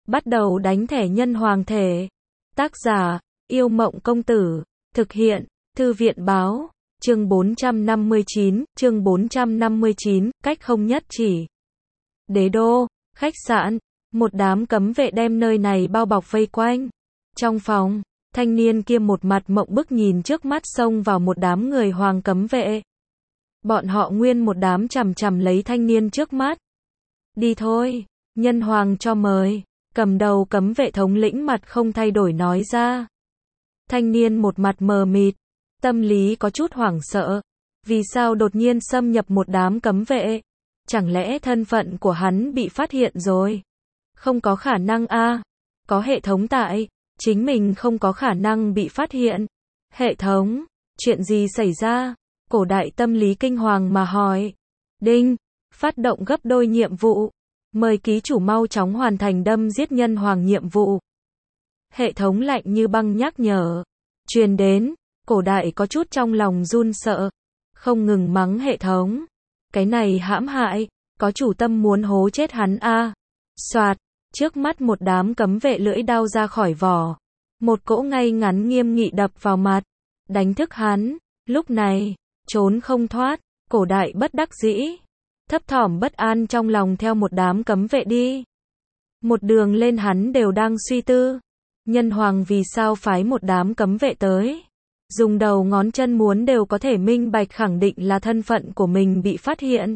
Bắt đầu đánh thẻ nhân hoàng thể. Tác giả, Yêu Mộng Công Tử. Thực hiện, Thư viện báo. Chương 459, cách không nhất chỉ. Đế đô, khách sạn, một đám cấm vệ đem nơi này bao bọc vây quanh. Trong phòng, thanh niên kia một mặt mộng bức nhìn trước mắt xông vào một đám người hoàng cấm vệ. Bọn họ nguyên một đám chằm chằm lấy thanh niên trước mắt. Đi thôi, nhân hoàng cho mời. Cầm đầu cấm vệ thống lĩnh mặt không thay đổi nói ra. Thanh niên một mặt mờ mịt, tâm lý có chút hoảng sợ. Vì sao đột nhiên xâm nhập một đám cấm vệ? Chẳng lẽ thân phận của hắn bị phát hiện rồi? Không có khả năng a, có hệ thống tại, chính mình không có khả năng bị phát hiện. Hệ thống, chuyện gì xảy ra? Cổ đại tâm lý kinh hoàng mà hỏi. Đinh, phát động gấp đôi nhiệm vụ. Mời ký chủ mau chóng hoàn thành đâm giết nhân hoàng nhiệm vụ. Hệ thống lạnh như băng nhắc nhở. Truyền đến, cổ đại có chút trong lòng run sợ. Không ngừng mắng hệ thống. Cái này hãm hại, có chủ tâm muốn hố chết hắn a. Soạt, trước mắt một đám cấm vệ lưỡi đao ra khỏi vỏ. Một cỗ ngay ngắn nghiêm nghị đập vào mặt. Đánh thức hắn, lúc này, trốn không thoát, cổ đại bất đắc dĩ. Thấp thỏm bất an trong lòng theo một đám cấm vệ đi. Một đường lên hắn đều đang suy tư. Nhân hoàng vì sao phái một đám cấm vệ tới. Dùng đầu ngón chân muốn đều có thể minh bạch khẳng định là thân phận của mình bị phát hiện.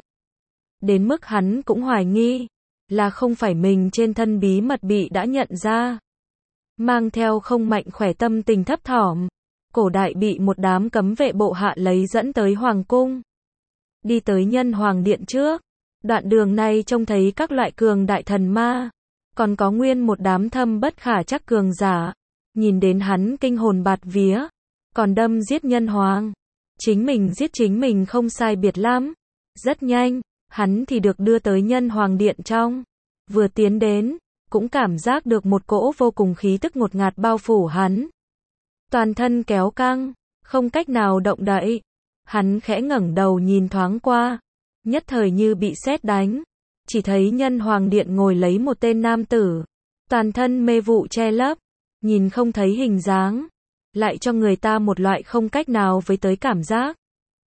Đến mức hắn cũng hoài nghi. Là không phải mình trên thân bí mật bị đã nhận ra. Mang theo không mạnh khỏe tâm tình thấp thỏm. Cổ đại bị một đám cấm vệ bộ hạ lấy dẫn tới hoàng cung. Đi tới nhân hoàng điện trước. Đoạn đường này trông thấy các loại cường đại thần ma. Còn có nguyên một đám thâm bất khả trắc cường giả. Nhìn đến hắn kinh hồn bạt vía. Còn đâm giết nhân hoàng. Chính mình giết chính mình không sai biệt lắm. Rất nhanh, hắn thì được đưa tới nhân hoàng điện trong. Vừa tiến đến, cũng cảm giác được một cỗ vô cùng khí tức ngột ngạt bao phủ hắn. Toàn thân kéo căng, không cách nào động đậy. Hắn khẽ ngẩng đầu nhìn thoáng qua, nhất thời như bị sét đánh. Chỉ thấy nhân hoàng điện ngồi lấy một tên nam tử, toàn thân mê vụ che lấp, nhìn không thấy hình dáng, lại cho người ta một loại không cách nào với tới cảm giác.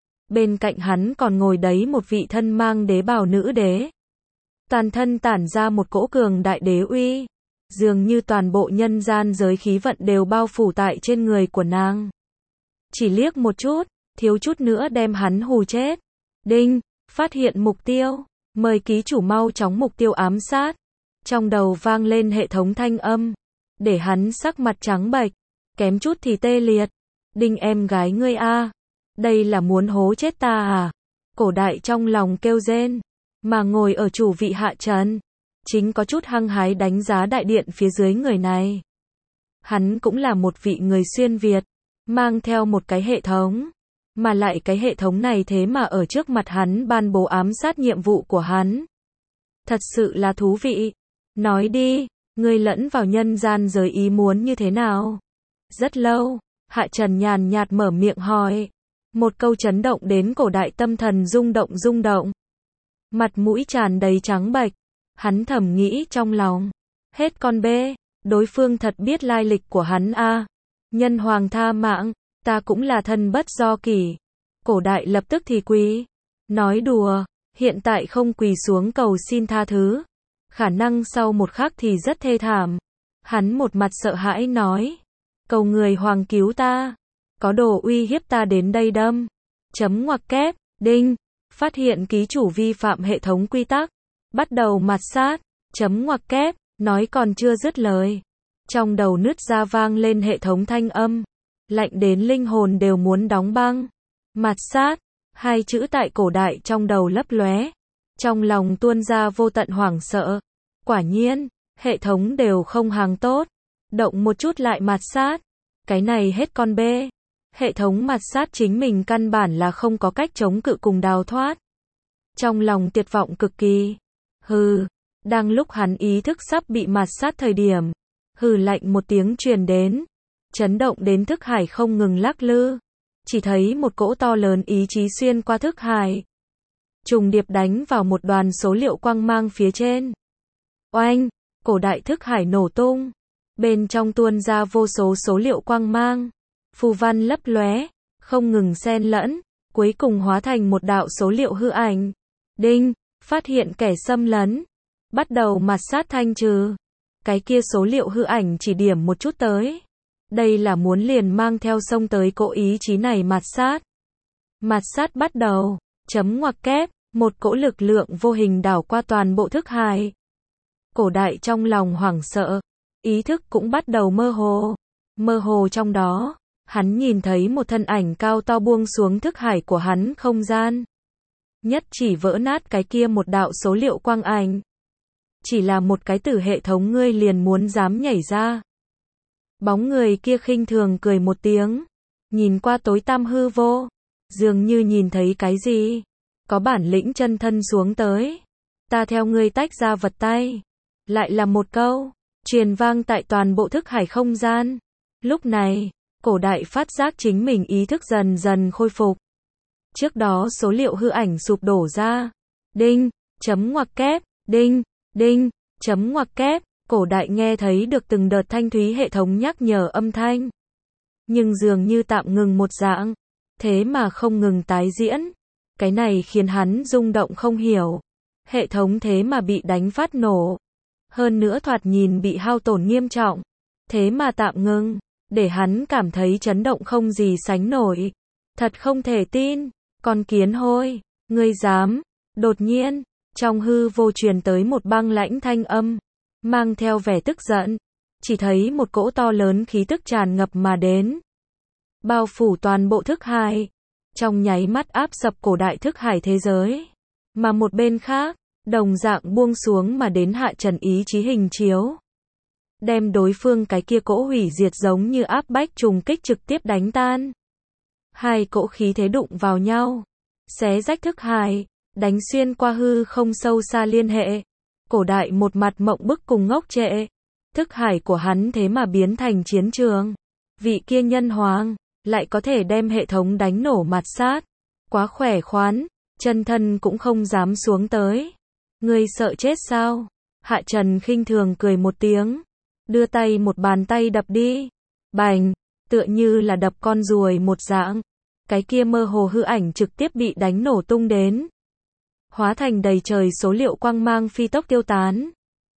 Bên cạnh hắn còn ngồi đấy một vị thân mang đế bào nữ đế. Toàn thân tản ra một cỗ cường đại đế uy, dường như toàn bộ nhân gian giới khí vận đều bao phủ tại trên người của nàng. Chỉ liếc một chút, thiếu chút nữa đem hắn hù chết. Đinh, phát hiện mục tiêu, mời ký chủ mau chóng mục tiêu ám sát. Trong đầu vang lên hệ thống thanh âm, để hắn sắc mặt trắng bệch, kém chút thì tê liệt. Đinh em gái ngươi a, đây là muốn hố chết ta à? Cổ đại trong lòng kêu rên, mà ngồi ở chủ vị hạ trần, chính có chút hăng hái đánh giá đại điện phía dưới người này. Hắn cũng là một vị người xuyên Việt, mang theo một cái hệ thống. Mà lại cái hệ thống này thế mà ở trước mặt hắn ban bố ám sát nhiệm vụ của hắn. Thật sự là thú vị. Nói đi, ngươi lẫn vào nhân gian giới ý muốn như thế nào? Rất lâu, Hạ Trần nhàn nhạt mở miệng hỏi. Một câu chấn động đến cổ đại tâm thần rung động. Mặt mũi tràn đầy trắng bệch. Hắn thầm nghĩ trong lòng. Hết con bê, đối phương thật biết lai lịch của hắn a. Nhân hoàng tha mạng. Ta cũng là thân bất do kỷ. Cổ đại lập tức thì quỳ. Nói đùa, hiện tại không quỳ xuống cầu xin tha thứ. Khả năng sau một khắc thì rất thê thảm. Hắn một mặt sợ hãi nói. Cầu người hoàng cứu ta. Có đồ uy hiếp ta đến đây đâm. Chấm ngoặc kép, đinh. Phát hiện ký chủ vi phạm hệ thống quy tắc. Bắt đầu mạt sát. Chấm ngoặc kép, nói còn chưa dứt lời. Trong đầu nứt ra vang lên hệ thống thanh âm. Lạnh đến linh hồn đều muốn đóng băng. Mạt sát, hai chữ tại cổ đại trong đầu lấp lóe. Trong lòng tuôn ra vô tận hoảng sợ. Quả nhiên, hệ thống đều không hàng tốt. Động một chút lại mạt sát. Cái này hết con bê. Hệ thống mạt sát chính mình căn bản là không có cách chống cự cùng đào thoát. Trong lòng tuyệt vọng cực kỳ. Hừ, đang lúc hắn ý thức sắp bị mạt sát thời điểm. Hừ lạnh một tiếng truyền đến. Chấn động đến thức hải không ngừng lắc lư. Chỉ thấy một cỗ to lớn ý chí xuyên qua thức hải. Trùng điệp đánh vào một đoàn số liệu quang mang phía trên. Oanh, cổ đại thức hải nổ tung. Bên trong tuôn ra vô số số liệu quang mang, phù văn lấp lóe, không ngừng xen lẫn, cuối cùng hóa thành một đạo số liệu hư ảnh. Đinh, phát hiện kẻ xâm lấn. Bắt đầu mạt sát thanh trừ. Cái kia số liệu hư ảnh chỉ điểm một chút tới. Đây là muốn liền mang theo xông tới cỗ ý chí này mạt sát. Mạt sát bắt đầu, chấm ngoặc kép, một cỗ lực lượng vô hình đảo qua toàn bộ thức hải. Cổ đại trong lòng hoảng sợ, ý thức cũng bắt đầu mơ hồ. Mơ hồ trong đó, hắn nhìn thấy một thân ảnh cao to buông xuống thức hải của hắn không gian. Nhất chỉ vỡ nát cái kia một đạo số liệu quang ảnh. Chỉ là một cái tử hệ thống ngươi liền muốn dám nhảy ra. Bóng người kia khinh thường cười một tiếng, nhìn qua tối tăm hư vô, dường như nhìn thấy cái gì. Có bản lĩnh chân thân xuống tới. Ta theo ngươi tách ra vật tay. Lại là một câu, truyền vang tại toàn bộ thức hải không gian. Lúc này, cổ đại phát giác chính mình ý thức dần dần khôi phục. Trước đó số liệu hư ảnh sụp đổ ra. Đinh, chấm ngoặc kép, đinh, đinh, chấm ngoặc kép, cổ đại nghe thấy được từng đợt thanh thúy hệ thống nhắc nhở âm thanh. Nhưng dường như tạm ngừng một dạng, thế mà không ngừng tái diễn. Cái này khiến hắn rung động không hiểu. Hệ thống thế mà bị đánh phát nổ. Hơn nữa thoạt nhìn bị hao tổn nghiêm trọng. Thế mà tạm ngừng, để hắn cảm thấy chấn động không gì sánh nổi. Thật không thể tin, con kiến hôi, ngươi dám. Đột nhiên, trong hư vô truyền tới một băng lãnh thanh âm, mang theo vẻ tức giận. Chỉ thấy một cỗ to lớn khí tức tràn ngập mà đến. Bao phủ toàn bộ thức hải. Trong nháy mắt áp sập cổ đại thức hải thế giới. Mà một bên khác, đồng dạng buông xuống mà đến hạ trần ý chí hình chiếu. Đem đối phương cái kia cỗ hủy diệt giống như áp bách trùng kích trực tiếp đánh tan. Hai cỗ khí thế đụng vào nhau. Xé rách thức hải, đánh xuyên qua hư không sâu xa liên hệ. Cổ đại một mặt mộng bức cùng ngốc trệ. Thức hải của hắn thế mà biến thành chiến trường. Vị kia nhân hoàng lại có thể đem hệ thống đánh nổ mạt sát. Quá khỏe khoắn, chân thân cũng không dám xuống tới. Ngươi sợ chết sao? Hạ Trần khinh thường cười một tiếng. Đưa tay một bàn tay đập đi. Bành, tựa như là đập con ruồi một dạng. Cái kia mơ hồ hư ảnh trực tiếp bị đánh nổ tung đến. Hóa thành đầy trời số liệu quang mang phi tốc tiêu tán.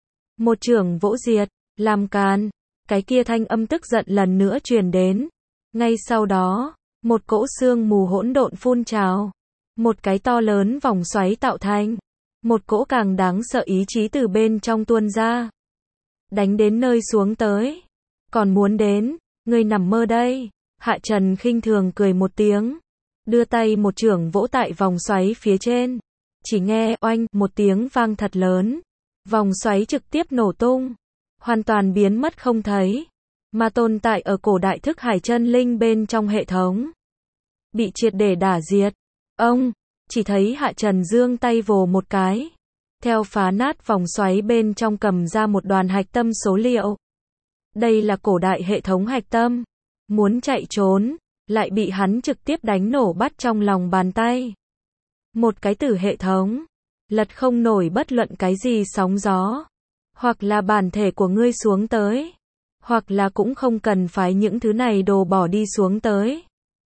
Một chưởng vỗ diệt, làm càn. Cái kia thanh âm tức giận lần nữa truyền đến. Ngay sau đó, một cỗ sương mù hỗn độn phun trào. Một cái to lớn vòng xoáy tạo thành. Một cỗ càng đáng sợ ý chí từ bên trong tuôn ra. Đánh đến nơi xuống tới. Còn muốn đến, ngươi nằm mơ đây. Hạ Trần khinh thường cười một tiếng. Đưa tay một chưởng vỗ tại vòng xoáy phía trên. Chỉ nghe oanh một tiếng vang thật lớn. Vòng xoáy trực tiếp nổ tung. Hoàn toàn biến mất không thấy. Mà tồn tại ở cổ đại thức hải chân linh bên trong hệ thống. Bị triệt để đả diệt. Ông, chỉ thấy Hạ Trần giương tay vồ một cái. Theo phá nát vòng xoáy bên trong cầm ra một đoàn hạch tâm số liệu. Đây là cổ đại hệ thống hạch tâm. Muốn chạy trốn, lại bị hắn trực tiếp đánh nổ bắt trong lòng bàn tay. Một cái tử hệ thống. Lật không nổi bất luận cái gì sóng gió. Hoặc là bản thể của ngươi xuống tới. Hoặc là cũng không cần phải những thứ này đồ bỏ đi xuống tới.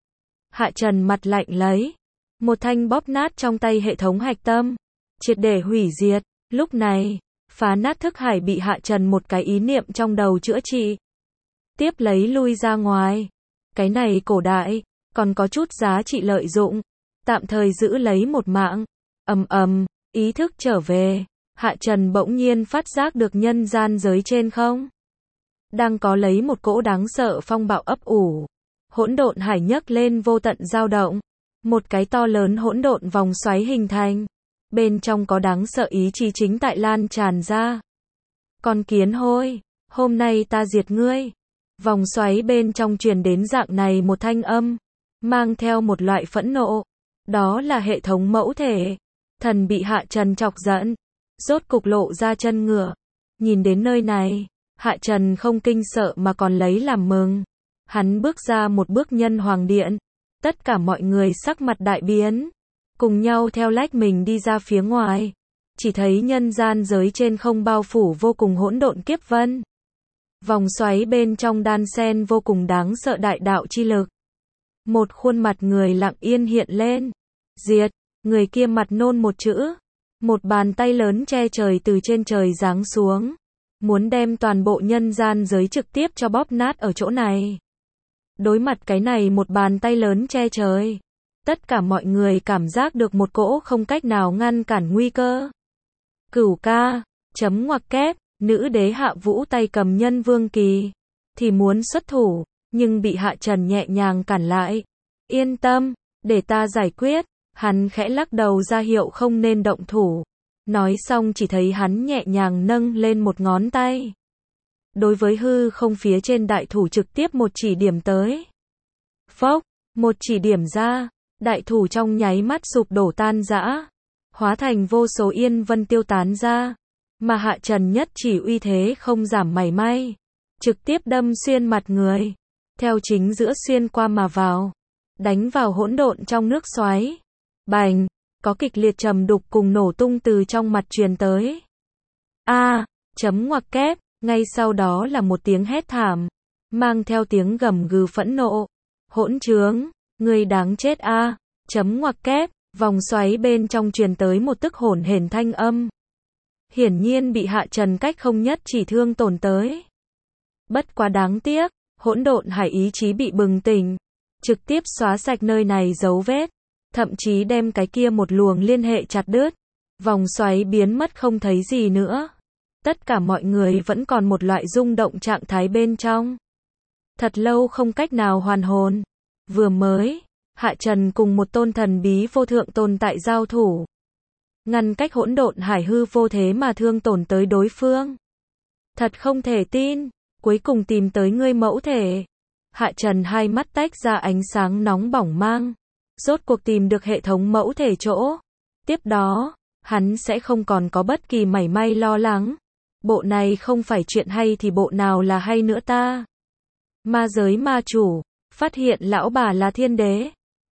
Hạ Trần mặt lạnh lấy. Một thanh bóp nát trong tay hệ thống hạch tâm. Triệt để hủy diệt. Lúc này, phá nát thức hải bị Hạ Trần một cái ý niệm trong đầu chữa trị. Tiếp lấy lui ra ngoài. Cái này cổ đại, còn có chút giá trị lợi dụng. Tạm thời giữ lấy một mạng. Ý thức trở về. Hạ Trần bỗng nhiên phát giác được nhân gian giới trên không. Đang có lấy một cỗ đáng sợ phong bạo ấp ủ. Hỗn độn hải nhấc lên vô tận dao động. Một cái to lớn hỗn độn vòng xoáy hình thành. Bên trong có đáng sợ ý chí chính tại lan tràn ra. Con kiến hôi, hôm nay ta diệt ngươi. Vòng xoáy bên trong truyền đến dạng này một thanh âm. Mang theo một loại phẫn nộ. Đó là hệ thống mẫu thể. Thần bị Hạ Trần chọc giận. Rốt cục lộ ra chân ngựa. Nhìn đến nơi này, Hạ Trần không kinh sợ mà còn lấy làm mừng. Hắn bước ra một bước nhân hoàng điện. Tất cả mọi người sắc mặt đại biến. Cùng nhau theo lách mình đi ra phía ngoài. chỉ thấy nhân gian giới trên không bao phủ vô cùng hỗn độn kiếp vân. Vòng xoáy bên trong đan sen vô cùng đáng sợ đại đạo chi lực. Một khuôn mặt người lặng yên hiện lên. Diệt, người kia mặt nôn một chữ. Một bàn tay lớn che trời từ trên trời giáng xuống. Muốn đem toàn bộ nhân gian giới trực tiếp cho bóp nát ở chỗ này. Đối mặt cái này một bàn tay lớn che trời. Tất cả mọi người cảm giác được một cỗ không cách nào ngăn cản nguy cơ. Cửu ca, chấm ngoặc kép, nữ đế Hạ Vũ tay cầm Nhân Vương Kỳ. Thì muốn xuất thủ, nhưng bị Hạ Trần nhẹ nhàng cản lại. Yên tâm, để ta giải quyết. Hắn khẽ lắc đầu ra hiệu không nên động thủ. Nói xong chỉ thấy hắn nhẹ nhàng nâng lên một ngón tay. Đối với hư không phía trên đại thủ trực tiếp một chỉ điểm tới. Phốc, một chỉ điểm ra, đại thủ trong nháy mắt sụp đổ tan rã, hóa thành vô số yên vân tiêu tán ra. Mà Hạ Trần nhất chỉ uy thế không giảm mảy may, trực tiếp đâm xuyên mặt người, theo chính giữa xuyên qua mà vào, đánh vào hỗn độn trong nước xoáy. Bành, có kịch liệt trầm đục cùng nổ tung từ trong mặt truyền tới. Chấm ngoặc kép, ngay sau đó là một tiếng hét thảm, mang theo tiếng gầm gừ phẫn nộ. Hỗn trướng, ngươi đáng chết a! Chấm ngoặc kép, vòng xoáy bên trong truyền tới một tức hổn hển thanh âm. Hiển nhiên bị Hạ Trần cách không nhất chỉ thương tổn tới. Bất quá đáng tiếc, hỗn độn hải ý chí bị bừng tỉnh, trực tiếp xóa sạch nơi này dấu vết, thậm chí đem cái kia một luồng liên hệ chặt đứt. Vòng xoáy biến mất không thấy gì nữa. Tất cả mọi người vẫn còn một loại rung động trạng thái bên trong. Thật lâu không cách nào hoàn hồn. Vừa mới, Hạ Trần cùng một tôn thần bí vô thượng tồn tại giao thủ. Ngăn cách hỗn độn hải hư vô thế mà thương tổn tới đối phương. Thật không thể tin, cuối cùng tìm tới ngươi mẫu thể. Hạ Trần hai mắt tách ra ánh sáng nóng bỏng mang. Rốt cuộc tìm được hệ thống mẫu thể chỗ. Tiếp đó, hắn sẽ không còn có bất kỳ mảy may lo lắng. Bộ này không phải chuyện hay thì bộ nào là hay nữa ta. Ma giới ma chủ, phát hiện lão bà là thiên đế.